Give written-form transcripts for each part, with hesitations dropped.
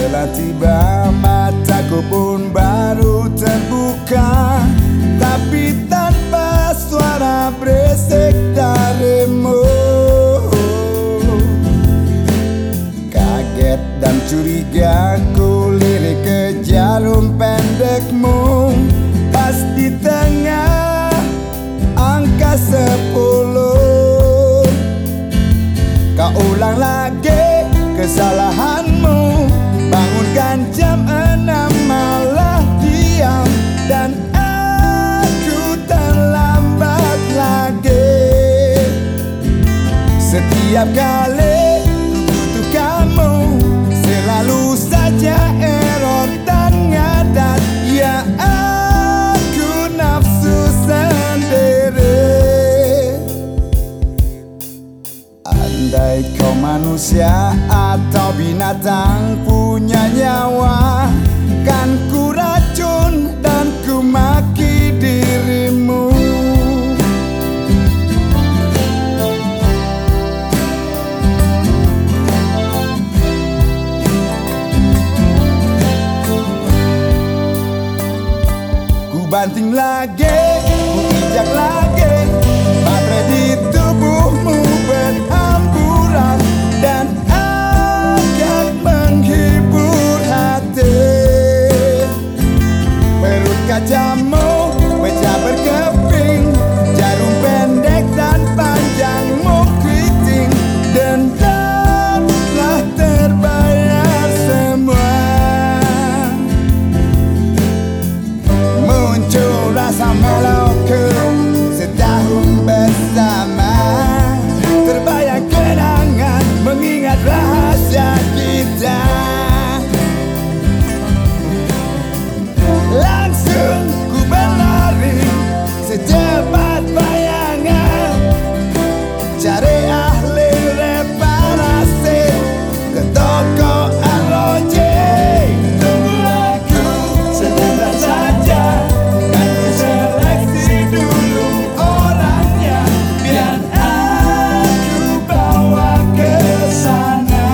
Telah tiba, mataku pun baru terbuka, tapi tanpa suara berisik darimu. Kaget dan curiga ku lirik ke jarum pendekmu, pas di tengah angka 10. Kau ulang lagi kesalahanmu, bangunkan jam 6 malah diam, dan aku terlambat lagi. Setiap kali ku butuh kamu, selalu saja error dan ngadat. Ya aku nafsu sendiri. Andai kau manusia atau binatang punya nyawa, kan ku racun dan ku maki dirimu. Ku banting lagi, ku injak lagi, baterai di tubuhmu berhamburan, dan agak menghibur hati. Perut kacamu pecah berkeping, jarum pendek dan panjangmu keriting, dendam telah terbayar semua. Muncul rasa melauku setahun bersama, terbayang kenangan mengingat rahasia kita. Langsung ku berlari secepat bayangan, cari ahli reparasi ke toko ROJ. Tunggu aku sebentar saja, kan ku seleksi dulu orangnya, biar aku bawa ke sana.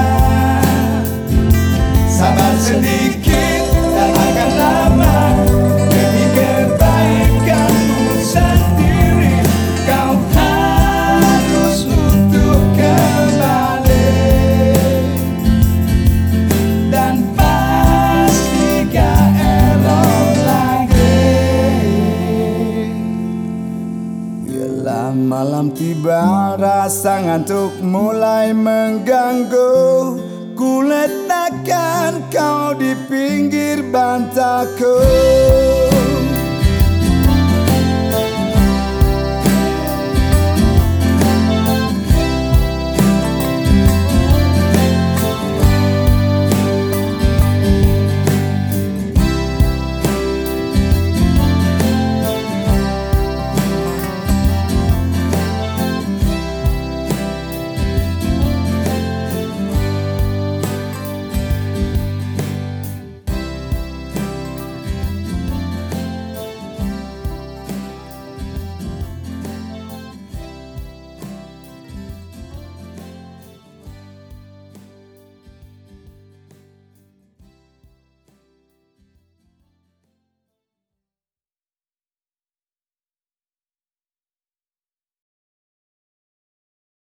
Sabar sedikit, tak akan lama, demi kebaikanmu sendiri. Kau harus utuh kembali, dan pasti gak error lagi. Bila malam tiba, rasa ngantuk mulai mengganggu. Ku letakkan kau di pinggir bantalku.